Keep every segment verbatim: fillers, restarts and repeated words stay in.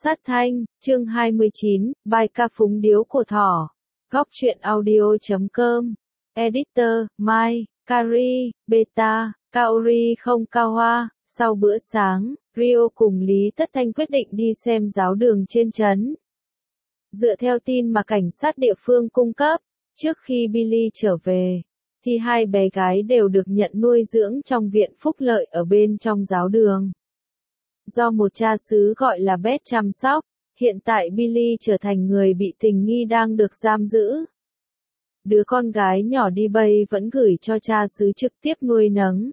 Sát thanh, chương hai mươi chín, bài ca phúng điếu của thỏ. Góc truyện audio chấm com. Editor, Mai, Kari, Beta, Kaori không cao hoa. Sau bữa sáng, Rio cùng Lý Tất Thanh quyết định đi xem giáo đường trên trấn. Dựa theo tin mà cảnh sát địa phương cung cấp, trước khi Billy trở về, thì hai bé gái đều được nhận nuôi dưỡng trong viện phúc lợi ở bên trong giáo đường. Do một cha xứ gọi là Beth chăm sóc, hiện tại Billy trở thành người bị tình nghi đang được giam giữ. Đứa con gái nhỏ đi bay vẫn gửi cho cha xứ trực tiếp nuôi nấng.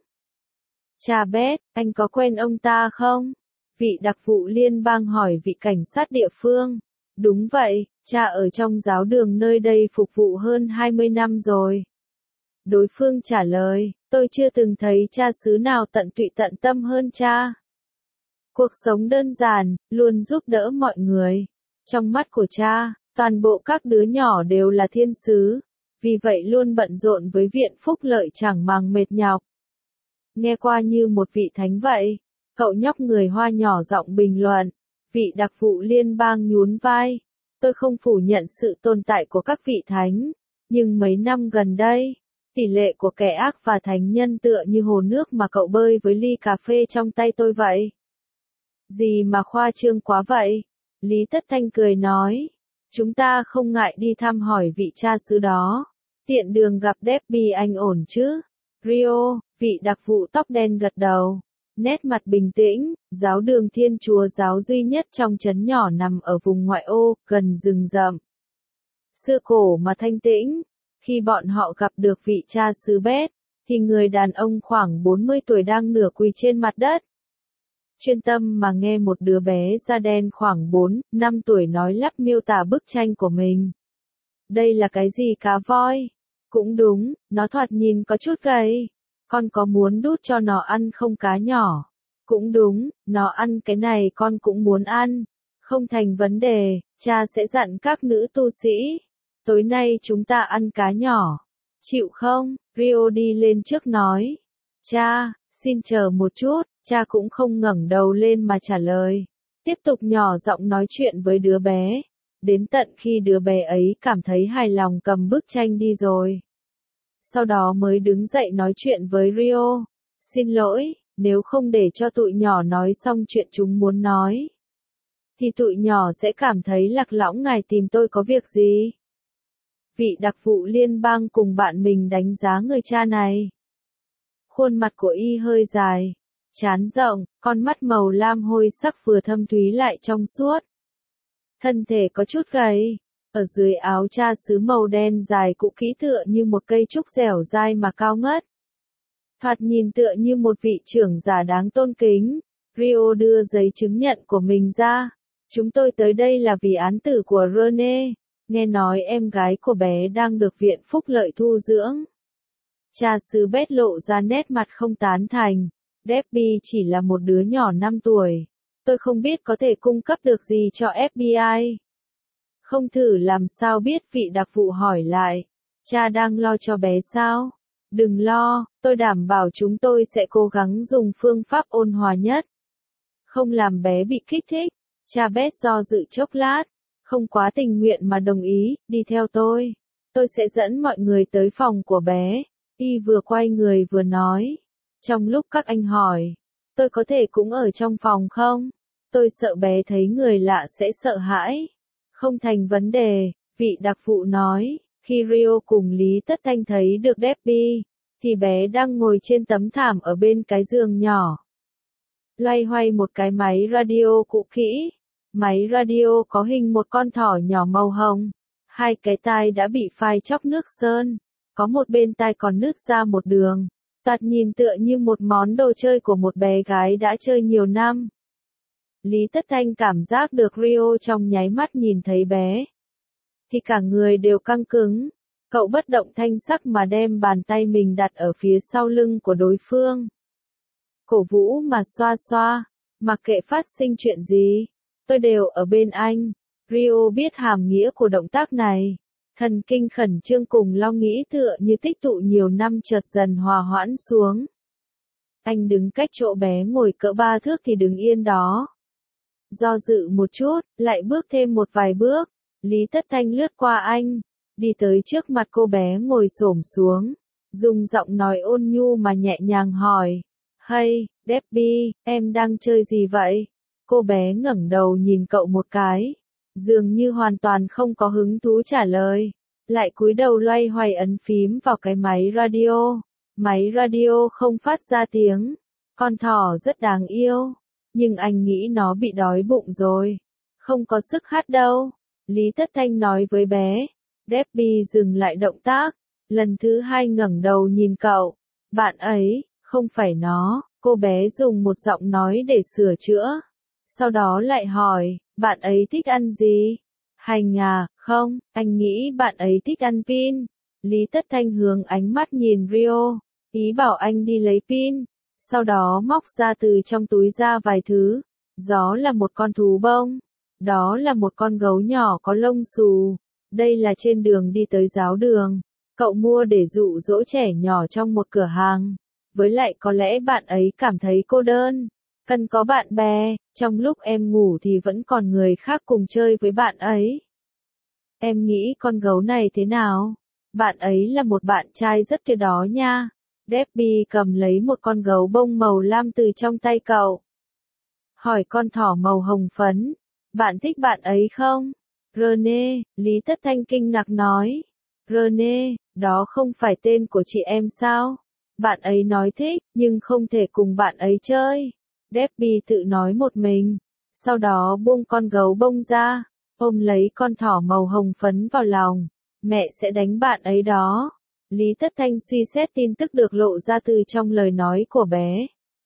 Cha Beth, anh có quen ông ta không? Vị đặc vụ liên bang hỏi vị cảnh sát địa phương. Đúng vậy, cha ở trong giáo đường nơi đây phục vụ hơn hai mươi năm rồi. Đối phương trả lời, tôi chưa từng thấy cha xứ nào tận tụy tận tâm hơn cha. Cuộc sống đơn giản, luôn giúp đỡ mọi người. Trong mắt của cha, toàn bộ các đứa nhỏ đều là thiên sứ, vì vậy luôn bận rộn với viện phúc lợi chẳng màng mệt nhọc. Nghe qua như một vị thánh vậy, cậu nhóc người Hoa nhỏ giọng bình luận. Vị đặc vụ liên bang nhún vai. Tôi không phủ nhận sự tồn tại của các vị thánh, nhưng mấy năm gần đây, tỷ lệ của kẻ ác và thánh nhân tựa như hồ nước mà cậu bơi với ly cà phê trong tay tôi vậy. Gì mà khoa trương quá vậy? Lý Tất Thanh cười nói. Chúng ta không ngại đi thăm hỏi vị cha xứ đó. Tiện đường gặp Debbie anh ổn chứ? Rio, vị đặc vụ tóc đen gật đầu. Nét mặt bình tĩnh, giáo đường Thiên Chúa giáo duy nhất trong trấn nhỏ nằm ở vùng ngoại ô, gần rừng rậm. Xưa cổ mà thanh tĩnh, khi bọn họ gặp được vị cha xứ Beth, thì người đàn ông khoảng bốn mươi tuổi đang nửa quỳ trên mặt đất. Chuyên tâm mà nghe một đứa bé da đen khoảng bốn, năm tuổi nói lắp miêu tả bức tranh của mình. Đây là cái gì cá voi? Cũng đúng, nó thoạt nhìn có chút gầy. Con có muốn đút cho nó ăn không cá nhỏ? Cũng đúng, nó ăn cái này con cũng muốn ăn. Không thành vấn đề, cha sẽ dặn các nữ tu sĩ. Tối nay chúng ta ăn cá nhỏ. Chịu không? Rio đi lên trước nói. Cha, xin chờ một chút, cha cũng không ngẩng đầu lên mà trả lời. Tiếp tục nhỏ giọng nói chuyện với đứa bé. Đến tận khi đứa bé ấy cảm thấy hài lòng cầm bức tranh đi rồi. Sau đó mới đứng dậy nói chuyện với Rio. Xin lỗi, nếu không để cho tụi nhỏ nói xong chuyện chúng muốn nói, thì tụi nhỏ sẽ cảm thấy lạc lõng ngài tìm tôi có việc gì. Vị đặc vụ liên bang cùng bạn mình đánh giá người cha này. Khuôn mặt của y hơi dài, trán rộng, con mắt màu lam hôi sắc vừa thâm thúy lại trong suốt. Thân thể có chút gầy. Ở dưới áo cha xứ màu đen dài cũ kỹ tựa như một cây trúc dẻo dai mà cao ngất. Thoạt nhìn tựa như một vị trưởng giả đáng tôn kính. Rio đưa giấy chứng nhận của mình ra. Chúng tôi tới đây là vì án tử của Rene. Nghe nói em gái của bé đang được viện phúc lợi thu dưỡng. Cha xứ Beth lộ ra nét mặt không tán thành. Debbie chỉ là một đứa nhỏ năm tuổi. Tôi không biết có thể cung cấp được gì cho ép bê i. Không thử làm sao biết, vị đặc vụ hỏi lại. Cha đang lo cho bé sao? Đừng lo, tôi đảm bảo chúng tôi sẽ cố gắng dùng phương pháp ôn hòa nhất. Không làm bé bị kích thích. Cha Beth do dự chốc lát. Không quá tình nguyện mà đồng ý, đi theo tôi. Tôi sẽ dẫn mọi người tới phòng của bé. Y vừa quay người vừa nói. Trong lúc các anh hỏi, tôi có thể cũng ở trong phòng không? Tôi sợ bé thấy người lạ sẽ sợ hãi. Không thành vấn đề, vị đặc vụ nói. Khi Rio cùng Lý Tất Thanh thấy được Debbie, thì bé đang ngồi trên tấm thảm ở bên cái giường nhỏ. Loay hoay một cái máy radio cũ kỹ. Máy radio có hình một con thỏ nhỏ màu hồng. Hai cái tai đã bị phai chóc nước sơn. Có một bên tai còn nứt ra một đường. Toạt nhìn tựa như một món đồ chơi của một bé gái đã chơi nhiều năm. Lý Tất Thanh cảm giác được Rio trong nháy mắt nhìn thấy bé, thì cả người đều căng cứng. Cậu bất động thanh sắc mà đem bàn tay mình đặt ở phía sau lưng của đối phương. Cổ vũ mà xoa xoa, mặc kệ phát sinh chuyện gì, tôi đều ở bên anh. Rio biết hàm nghĩa của động tác này. Thần kinh khẩn trương cùng lo nghĩ tựa như tích tụ nhiều năm chợt dần hòa hoãn xuống. Anh đứng cách chỗ bé ngồi cỡ ba thước thì đứng yên đó. Do dự một chút, lại bước thêm một vài bước. Lý Tất Thanh lướt qua anh, đi tới trước mặt cô bé ngồi xổm xuống, dùng giọng nói ôn nhu mà nhẹ nhàng hỏi. Hey, Debbie, em đang chơi gì vậy? Cô bé ngẩng đầu nhìn cậu một cái, dường như hoàn toàn không có hứng thú trả lời, lại cúi đầu loay hoay ấn phím vào cái máy radio. Máy radio không phát ra tiếng. Con thỏ rất đáng yêu, nhưng anh nghĩ nó bị đói bụng rồi, không có sức hát đâu. Lý Tất Thanh nói với bé. Debbie dừng lại động tác, lần thứ hai ngẩng đầu nhìn cậu. Bạn ấy, không phải nó, cô bé dùng một giọng nói để sửa chữa. Sau đó lại hỏi, bạn ấy thích ăn gì? Hành à, không, anh nghĩ bạn ấy thích ăn pin. Lý Tất Thanh hướng ánh mắt nhìn Rio, ý bảo anh đi lấy pin. Sau đó móc ra từ trong túi ra vài thứ. Đó là một con thú bông. Đó là một con gấu nhỏ có lông xù. Đây là trên đường đi tới giáo đường. Cậu mua để dụ dỗ trẻ nhỏ trong một cửa hàng. Với lại có lẽ bạn ấy cảm thấy cô đơn, cần có bạn bè, trong lúc em ngủ thì vẫn còn người khác cùng chơi với bạn ấy. Em nghĩ con gấu này thế nào? Bạn ấy là một bạn trai rất tuyệt đó nha. Debbie cầm lấy một con gấu bông màu lam từ trong tay cậu. Hỏi con thỏ màu hồng phấn, bạn thích bạn ấy không? Rene, Lý Tất Thanh kinh ngạc nói. Rene, đó không phải tên của chị em sao? Bạn ấy nói thích, nhưng không thể cùng bạn ấy chơi. Debbie tự nói một mình. Sau đó buông con gấu bông ra, ôm lấy con thỏ màu hồng phấn vào lòng. Mẹ sẽ đánh bạn ấy đó. Lý Tất Thanh suy xét tin tức được lộ ra từ trong lời nói của bé.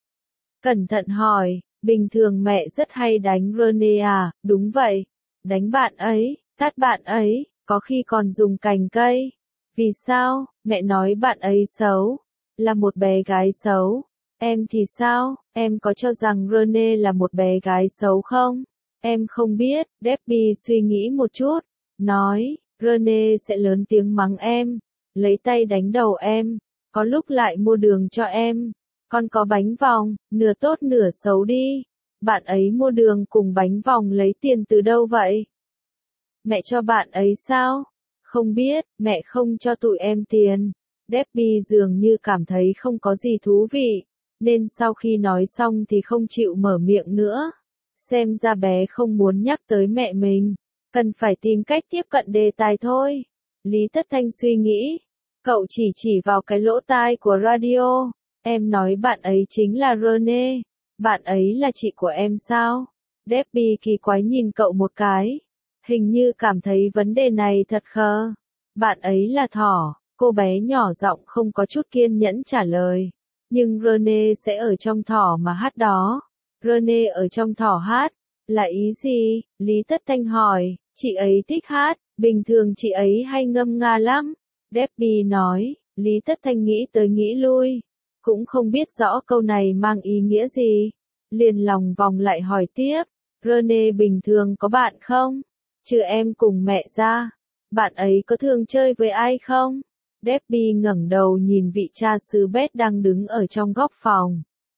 Cẩn thận hỏi, bình thường mẹ rất hay đánh Rene à? Đúng vậy. Đánh bạn ấy, tát bạn ấy, có khi còn dùng cành cây. Vì sao? Mẹ nói bạn ấy xấu. Là một bé gái xấu. Em thì sao? Em có cho rằng Rene là một bé gái xấu không? Em không biết. Debbie suy nghĩ một chút. Nói, Rene sẽ lớn tiếng mắng em. Lấy tay đánh đầu em. Có lúc lại mua đường cho em. Con có bánh vòng, nửa tốt nửa xấu đi. Bạn ấy mua đường cùng bánh vòng lấy tiền từ đâu vậy? Mẹ cho bạn ấy sao? Không biết, mẹ không cho tụi em tiền. Debbie dường như cảm thấy không có gì thú vị, nên sau khi nói xong thì không chịu mở miệng nữa. Xem ra bé không muốn nhắc tới mẹ mình, cần phải tìm cách tiếp cận đề tài thôi. Lý Tất Thanh suy nghĩ, cậu chỉ chỉ vào cái lỗ tai của radio. Em nói bạn ấy chính là Rene, bạn ấy là chị của em sao? Debbie kỳ quái nhìn cậu một cái, hình như cảm thấy vấn đề này thật khờ. Bạn ấy là thỏ. Cô bé nhỏ giọng không có chút kiên nhẫn trả lời. Nhưng Rene sẽ ở trong thỏ mà hát đó. Rene ở trong thỏ hát, là ý gì? Lý Tất Thanh hỏi, chị ấy thích hát, bình thường chị ấy hay ngâm nga lắm. Debbie nói, Lý Tất Thanh nghĩ tới nghĩ lui, cũng không biết rõ câu này mang ý nghĩa gì. Liền lòng vòng lại hỏi tiếp, Rene bình thường có bạn không? Trừ em cùng mẹ ra, bạn ấy có thường chơi với ai không? Debbie ngẩng đầu nhìn vị cha xứ Beth đang đứng ở trong góc phòng.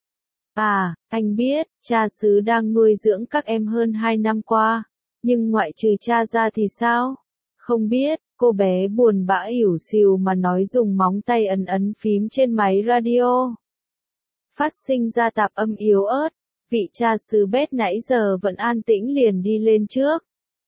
À, anh biết, cha xứ đang nuôi dưỡng các em hơn hai năm qua, nhưng ngoại trừ cha ra thì sao? Không biết, cô bé buồn bã ỉu xìu mà nói dùng móng tay ấn ấn phím trên máy radio. Phát sinh ra tạp âm yếu ớt, vị cha xứ Beth nãy giờ vẫn an tĩnh liền đi lên trước.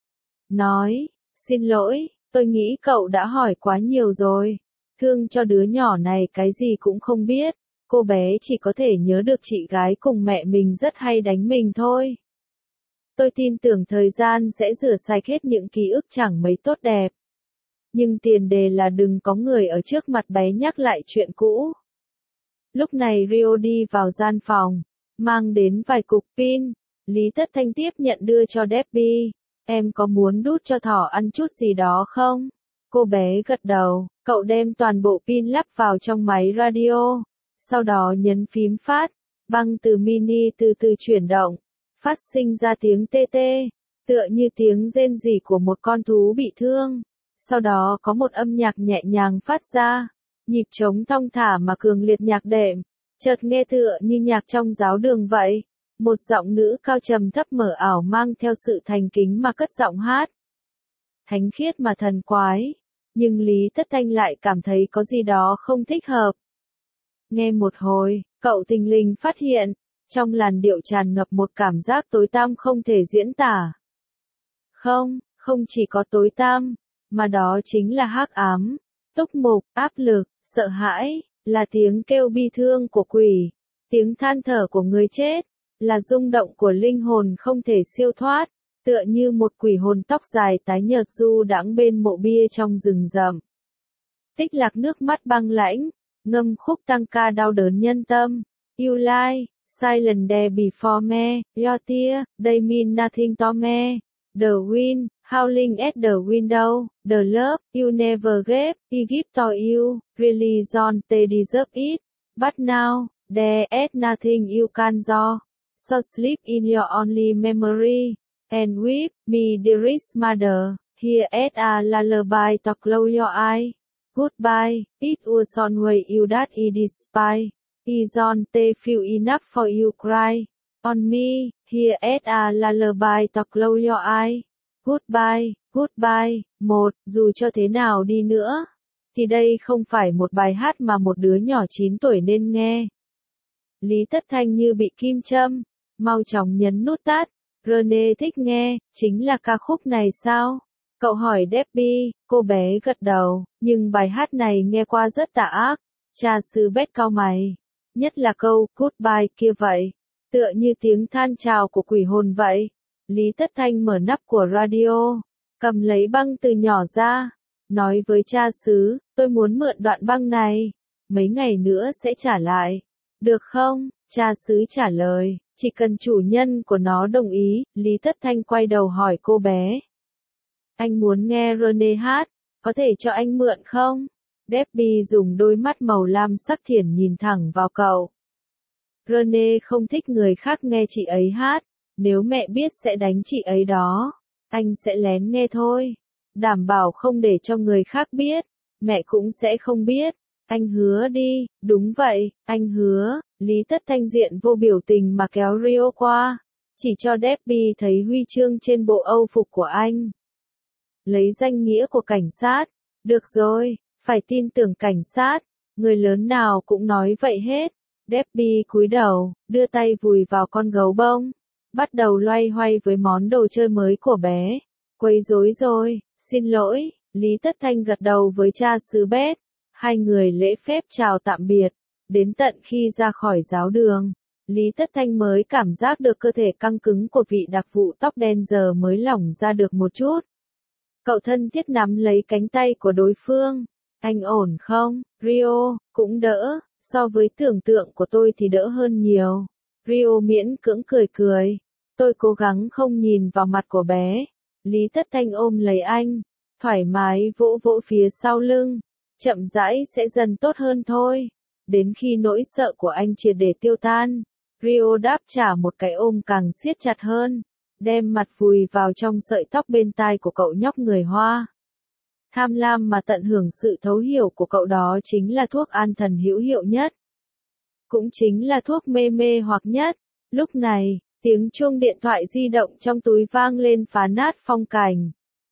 Nói, xin lỗi, tôi nghĩ cậu đã hỏi quá nhiều rồi. Thương cho đứa nhỏ này cái gì cũng không biết, cô bé chỉ có thể nhớ được chị gái cùng mẹ mình rất hay đánh mình thôi. Tôi tin tưởng thời gian sẽ rửa sạch hết những ký ức chẳng mấy tốt đẹp. Nhưng tiền đề là đừng có người ở trước mặt bé nhắc lại chuyện cũ. Lúc này Rio đi vào gian phòng, mang đến vài cục pin. Lý Tất Thanh tiếp nhận đưa cho Debbie. Em có muốn đút cho thỏ ăn chút gì đó không? Cô bé gật đầu, cậu đem toàn bộ pin lắp vào trong máy radio. Sau đó nhấn phím phát, băng từ mini từ từ chuyển động, phát sinh ra tiếng tê tê, tựa như tiếng rên rỉ của một con thú bị thương. Sau đó có một âm nhạc nhẹ nhàng phát ra, nhịp trống thong thả mà cường liệt nhạc đệm, chợt nghe tựa như nhạc trong giáo đường vậy. Một giọng nữ cao trầm thấp mở ảo mang theo sự thành kính mà cất giọng hát. Thánh khiết mà thần quái. Nhưng Lý Tất Thanh lại cảm thấy có gì đó không thích hợp. Nghe một hồi, cậu thình lình phát hiện, trong làn điệu tràn ngập một cảm giác tối tăm không thể diễn tả. Không, không chỉ có tối tăm, mà đó chính là hắc ám, túc mục, áp lực, sợ hãi, là tiếng kêu bi thương của quỷ, tiếng than thở của người chết, là rung động của linh hồn không thể siêu thoát, tựa như một quỷ hồn tóc dài tái nhợt du đãng bên mộ bia trong rừng rậm. Tích Lạc nước mắt băng lãnh, ngâm khúc tăng ca đau đớn nhân tâm, You lie, silent there before me, your tear, they mean nothing to me. The wind, howling at the window, the love, you never gave, he give to you, really John, they deserve it. But now, there is nothing you can do. So sleep in your only memory, and weep, me dearest mother, here is a lullaby to close your eyes. Goodbye, it was always you that I despise. Is on they feel enough for you cry. On me, here is a lullaby to close your eyes. Goodbye, goodbye, một, dù cho thế nào đi nữa, thì đây không phải một bài hát mà một đứa nhỏ chín tuổi nên nghe. Lý Tất Thanh như bị kim châm, mau chóng nhấn nút tắt. Rene thích nghe, chính là ca khúc này sao? Cậu hỏi Debbie, cô bé gật đầu, nhưng bài hát này nghe qua rất tà ác. Cha xứ Bét cau mày. Nhất là câu, goodbye kia vậy. Tựa như tiếng than chào của quỷ hồn vậy. Lý Tất Thanh mở nắp của radio, cầm lấy băng từ nhỏ ra, nói với cha xứ, tôi muốn mượn đoạn băng này, mấy ngày nữa sẽ trả lại. Được không? Cha xứ trả lời, chỉ cần chủ nhân của nó đồng ý. Lý Tất Thanh quay đầu hỏi cô bé. Anh muốn nghe Rene hát, có thể cho anh mượn không? Debbie dùng đôi mắt màu lam sắc thiển nhìn thẳng vào cậu. Rene không thích người khác nghe chị ấy hát, nếu mẹ biết sẽ đánh chị ấy đó. Anh sẽ lén nghe thôi, đảm bảo không để cho người khác biết, mẹ cũng sẽ không biết. Anh hứa đi. Đúng vậy, anh hứa. Lý Tất Thanh diện vô biểu tình mà kéo Rio qua, chỉ cho Debbie thấy huy chương trên bộ âu phục của anh. Lấy danh nghĩa của cảnh sát. Được rồi, phải tin tưởng cảnh sát, người lớn nào cũng nói vậy hết. Debbie cúi đầu, đưa tay vùi vào con gấu bông, bắt đầu loay hoay với món đồ chơi mới của bé. Quấy rối rồi, xin lỗi. Lý Tất Thanh gật đầu với cha xứ Bét. Hai người lễ phép chào tạm biệt. Đến tận khi ra khỏi giáo đường, Lý Tất Thanh mới cảm giác được cơ thể căng cứng của vị đặc vụ tóc đen giờ mới lỏng ra được một chút. Cậu thân thiết nắm lấy cánh tay của đối phương. Anh ổn không? Rio, cũng đỡ, so với tưởng tượng của tôi thì đỡ hơn nhiều. Rio miễn cưỡng cười cười. Tôi cố gắng không nhìn vào mặt của bé. Lý Tất Thanh ôm lấy anh, thoải mái vỗ vỗ phía sau lưng. Chậm rãi sẽ dần tốt hơn thôi. Đến khi nỗi sợ của anh triệt để tiêu tan, Rio đáp trả một cái ôm càng siết chặt hơn, đem mặt vùi vào trong sợi tóc bên tai của cậu nhóc người Hoa. Tham lam mà tận hưởng sự thấu hiểu của cậu đó chính là thuốc an thần hữu hiệu nhất. Cũng chính là thuốc mê mê hoặc nhất. Lúc này, tiếng chuông điện thoại di động trong túi vang lên phá nát phong cảnh.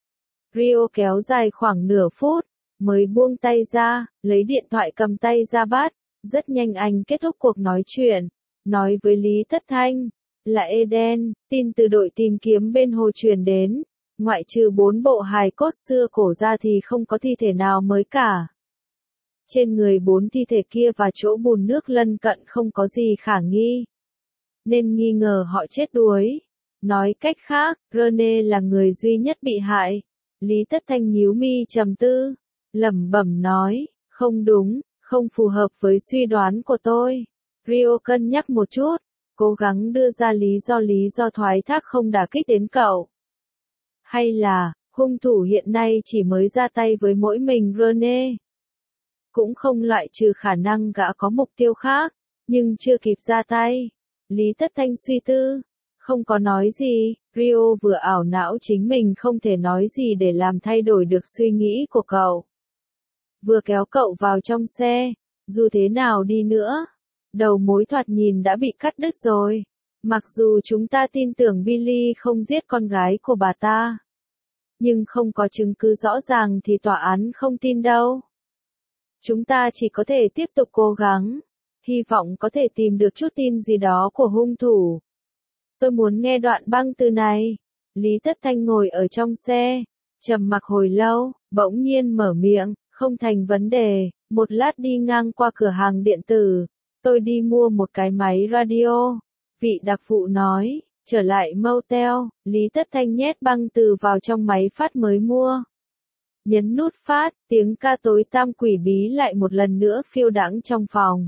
Rio kéo dài khoảng nửa phút, mới buông tay ra, lấy điện thoại cầm tay ra bắt. Rất nhanh anh kết thúc cuộc nói chuyện, nói với Lý Tất Thanh, là Eden, tin từ đội tìm kiếm bên hồ truyền đến, ngoại trừ bốn bộ hài cốt xưa cổ ra thì không có thi thể nào mới cả. Trên người bốn thi thể kia và chỗ bùn nước lân cận không có gì khả nghi, nên nghi ngờ họ chết đuối. Nói cách khác, Rene là người duy nhất bị hại. Lý Tất Thanh nhíu mi trầm tư, lẩm bẩm nói, không đúng, không phù hợp với suy đoán của tôi. Rio cân nhắc một chút, cố gắng đưa ra lý do lý do thoái thác không đả kích đến cậu. Hay là, hung thủ hiện nay chỉ mới ra tay với mỗi mình Rene. Cũng không loại trừ khả năng gã có mục tiêu khác, nhưng chưa kịp ra tay. Lý Tất Thanh suy tư, không có nói gì. Rio vừa ảo não chính mình không thể nói gì để làm thay đổi được suy nghĩ của cậu. Vừa kéo cậu vào trong xe, dù thế nào đi nữa, đầu mối thoạt nhìn đã bị cắt đứt rồi. Mặc dù chúng ta tin tưởng Billy không giết con gái của bà ta, nhưng không có chứng cứ rõ ràng thì tòa án không tin đâu. Chúng ta chỉ có thể tiếp tục cố gắng, hy vọng có thể tìm được chút tin gì đó của hung thủ. Tôi muốn nghe đoạn băng từ này. Lý Tất Thanh ngồi ở trong xe, trầm mặc hồi lâu, bỗng nhiên mở miệng, không thành vấn đề, một lát đi ngang qua cửa hàng điện tử, tôi đi mua một cái máy radio. Vị đặc vụ nói, trở lại motel, Lý Tất Thanh nhét băng từ vào trong máy phát mới mua. Nhấn nút phát, tiếng ca tối tăm quỷ bí lại một lần nữa phiêu đãng trong phòng.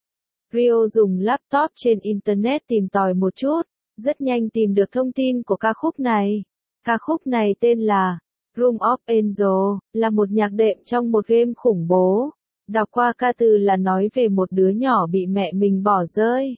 Rio dùng laptop trên Internet tìm tòi một chút, rất nhanh tìm được thông tin của ca khúc này. Ca khúc này tên là Room of Angel, là một nhạc đệm trong một game khủng bố. Đọc qua ca từ là nói về một đứa nhỏ bị mẹ mình bỏ rơi.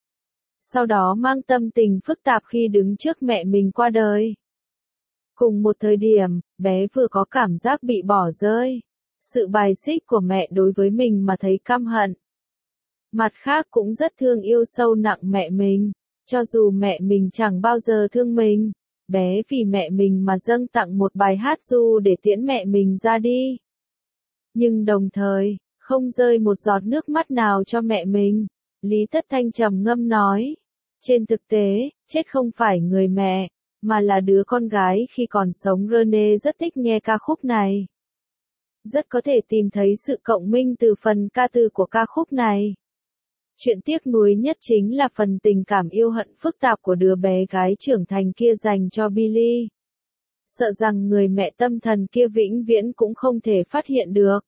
Sau đó mang tâm tình phức tạp khi đứng trước mẹ mình qua đời. Cùng một thời điểm, bé vừa có cảm giác bị bỏ rơi. Sự bài xích của mẹ đối với mình mà thấy căm hận. Mặt khác cũng rất thương yêu sâu nặng mẹ mình. Cho dù mẹ mình chẳng bao giờ thương mình, bé vì mẹ mình mà dâng tặng một bài hát ru để tiễn mẹ mình ra đi. Nhưng đồng thời, không rơi một giọt nước mắt nào cho mẹ mình. Lý Tất Thanh trầm ngâm nói. Trên thực tế, chết không phải người mẹ, mà là đứa con gái khi còn sống. Rene rất thích nghe ca khúc này. Rất có thể tìm thấy sự cộng minh từ phần ca từ của ca khúc này. Chuyện tiếc nuối nhất chính là phần tình cảm yêu hận phức tạp của đứa bé gái trưởng thành kia dành cho Billy. Sợ rằng người mẹ tâm thần kia vĩnh viễn cũng không thể phát hiện được.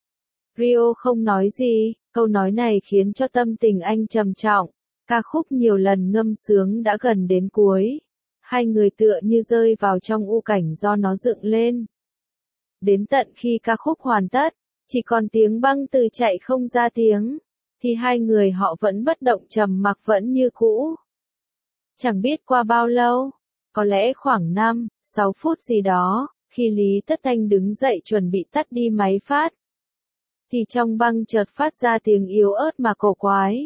Rio không nói gì, câu nói này khiến cho tâm tình anh trầm trọng. Ca khúc nhiều lần ngâm sướng đã gần đến cuối. Hai người tựa như rơi vào trong u cảnh do nó dựng lên. Đến tận khi ca khúc hoàn tất, chỉ còn tiếng băng từ chạy không ra tiếng, thì hai người họ vẫn bất động trầm mặc vẫn như cũ. Chẳng biết qua bao lâu, có lẽ khoảng năm, sáu phút gì đó, khi Lý Tất Thanh đứng dậy chuẩn bị tắt đi máy phát, thì trong băng chợt phát ra tiếng yếu ớt mà cổ quái.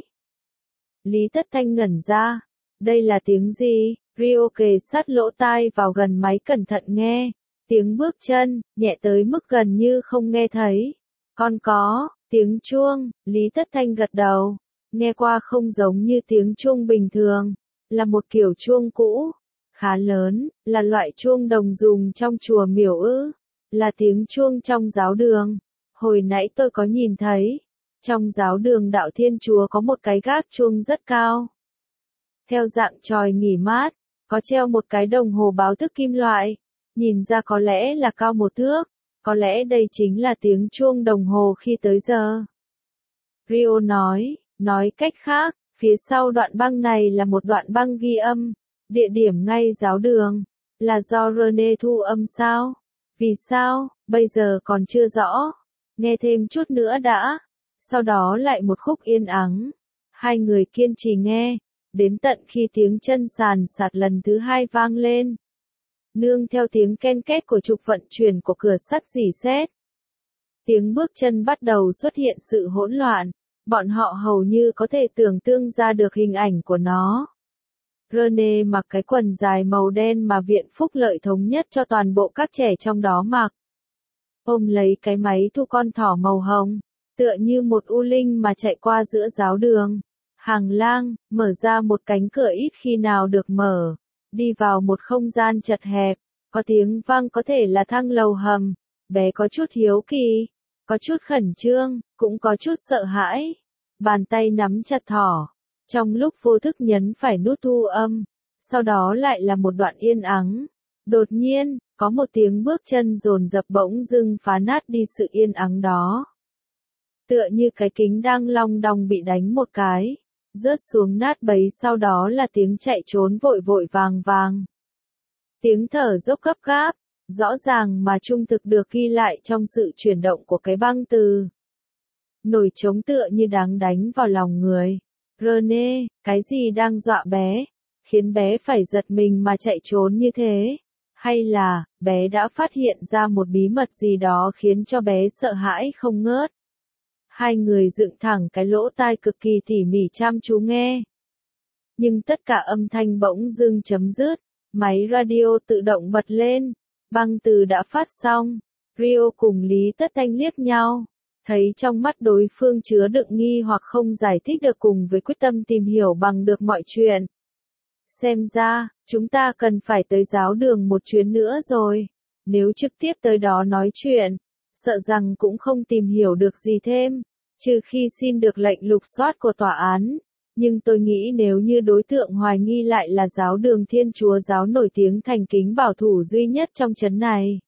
Lý Tất Thanh ngẩn ra, đây là tiếng gì? Rio kề sát lỗ tai vào gần máy cẩn thận nghe, tiếng bước chân, nhẹ tới mức gần như không nghe thấy. Còn có, tiếng chuông, Lý Tất Thanh gật đầu, nghe qua không giống như tiếng chuông bình thường, là một kiểu chuông cũ, khá lớn, là loại chuông đồng dùng trong chùa miểu ư, là tiếng chuông trong giáo đường. Hồi nãy tôi có nhìn thấy, trong giáo đường đạo Thiên Chúa có một cái gác chuông rất cao. Theo dạng chòi nghỉ mát, có treo một cái đồng hồ báo thức kim loại, nhìn ra có lẽ là cao một thước, có lẽ đây chính là tiếng chuông đồng hồ khi tới giờ. Rio nói, nói cách khác, phía sau đoạn băng này là một đoạn băng ghi âm, địa điểm ngay giáo đường, là do Rene thu âm sao? Vì sao, bây giờ còn chưa rõ, nghe thêm chút nữa đã. Sau đó lại một khúc yên ắng, hai người kiên trì nghe, đến tận khi tiếng chân sàn sạt lần thứ hai vang lên. Nương theo tiếng ken két của trục vận chuyển của cửa sắt rỉ sét. Tiếng bước chân bắt đầu xuất hiện sự hỗn loạn, bọn họ hầu như có thể tưởng tượng ra được hình ảnh của nó. Rene mặc cái quần dài màu đen mà Viện Phúc Lợi thống nhất cho toàn bộ các trẻ trong đó mặc. Ôm lấy cái máy thu con thỏ màu hồng, tựa như một u linh mà chạy qua giữa giáo đường. Hàng lang, mở ra một cánh cửa ít khi nào được mở. Đi vào một không gian chật hẹp, có tiếng vang có thể là thang lầu hầm, bé có chút hiếu kỳ, có chút khẩn trương, cũng có chút sợ hãi. Bàn tay nắm chặt thỏ, trong lúc vô thức nhấn phải nút thu âm, sau đó lại là một đoạn yên ắng. Đột nhiên, có một tiếng bước chân dồn dập bỗng dưng phá nát đi sự yên ắng đó. Tựa như cái kính đang long đong bị đánh một cái, rớt xuống nát bấy, sau đó là tiếng chạy trốn vội vội vàng vàng. Tiếng thở dốc gấp gáp, rõ ràng mà trung thực được ghi lại trong sự chuyển động của cái băng từ. Nổi trống tựa như đáng đánh vào lòng người. Rene, cái gì đang dọa bé, khiến bé phải giật mình mà chạy trốn như thế? Hay là, bé đã phát hiện ra một bí mật gì đó khiến cho bé sợ hãi không ngớt? Hai người dựng thẳng cái lỗ tai cực kỳ tỉ mỉ chăm chú nghe. Nhưng tất cả âm thanh bỗng dưng chấm dứt, máy radio tự động bật lên, băng từ đã phát xong. Rio cùng Lý Tất Thanh liếc nhau, thấy trong mắt đối phương chứa đựng nghi hoặc không giải thích được cùng với quyết tâm tìm hiểu bằng được mọi chuyện. Xem ra, chúng ta cần phải tới giáo đường một chuyến nữa rồi. Nếu trực tiếp tới đó nói chuyện, sợ rằng cũng không tìm hiểu được gì thêm, trừ khi xin được lệnh lục soát của tòa án. Nhưng tôi nghĩ nếu như đối tượng hoài nghi lại là giáo đường Thiên Chúa giáo nổi tiếng thành kính bảo thủ duy nhất trong trấn này,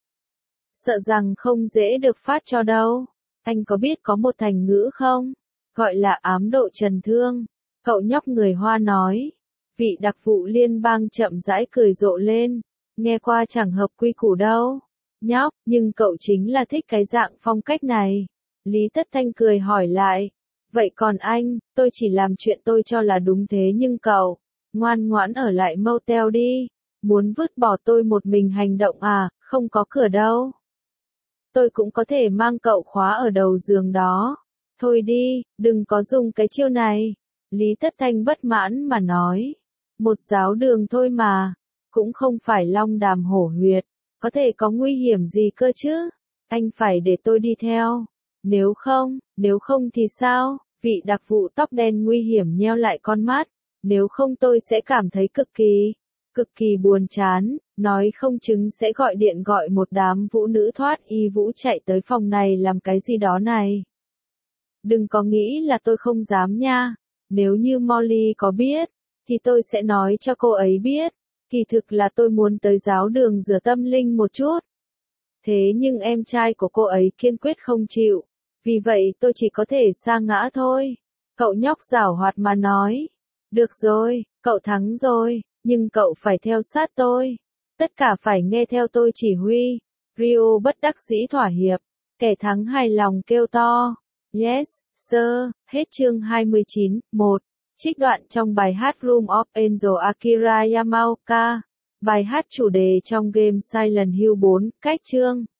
sợ rằng không dễ được phát cho đâu. Anh có biết có một thành ngữ không? Gọi là ám độ trần thương. Cậu nhóc người Hoa nói. Vị đặc vụ liên bang chậm rãi cười rộ lên. Nghe qua chẳng hợp quy củ đâu. Nhóc, nhưng cậu chính là thích cái dạng phong cách này. Lý Tất Thanh cười hỏi lại. Vậy còn anh, tôi chỉ làm chuyện tôi cho là đúng thế nhưng cậu, ngoan ngoãn ở lại motel đi. Muốn vứt bỏ tôi một mình hành động à, không có cửa đâu. Tôi cũng có thể mang cậu khóa ở đầu giường đó. Thôi đi, đừng có dùng cái chiêu này. Lý Tất Thanh bất mãn mà nói. Một giáo đường thôi mà, cũng không phải long đàm hổ huyệt, có thể có nguy hiểm gì cơ chứ. Anh phải để tôi đi theo. Nếu không, nếu không thì sao? Vị đặc vụ tóc đen nguy hiểm nheo lại con mắt. Nếu không tôi sẽ cảm thấy cực kỳ, cực kỳ buồn chán, nói không chừng sẽ gọi điện gọi một đám vũ nữ thoát y vũ chạy tới phòng này làm cái gì đó này. Đừng có nghĩ là tôi không dám nha. Nếu như Molly có biết, thì tôi sẽ nói cho cô ấy biết. Kỳ thực là tôi muốn tới giáo đường rửa tâm linh một chút. Thế nhưng em trai của cô ấy kiên quyết không chịu. Vì vậy tôi chỉ có thể sa ngã thôi. Cậu nhóc giảo hoạt mà nói. Được rồi, cậu thắng rồi, nhưng cậu phải theo sát tôi. Tất cả phải nghe theo tôi chỉ huy. Rio bất đắc dĩ thỏa hiệp. Kẻ thắng hài lòng kêu to. Yes, sir. Hết chương hai mươi chín, một. Trích đoạn trong bài hát Room of Angel Akira Yamaoka. Bài hát chủ đề trong game Silent Hill bốn, cách chương.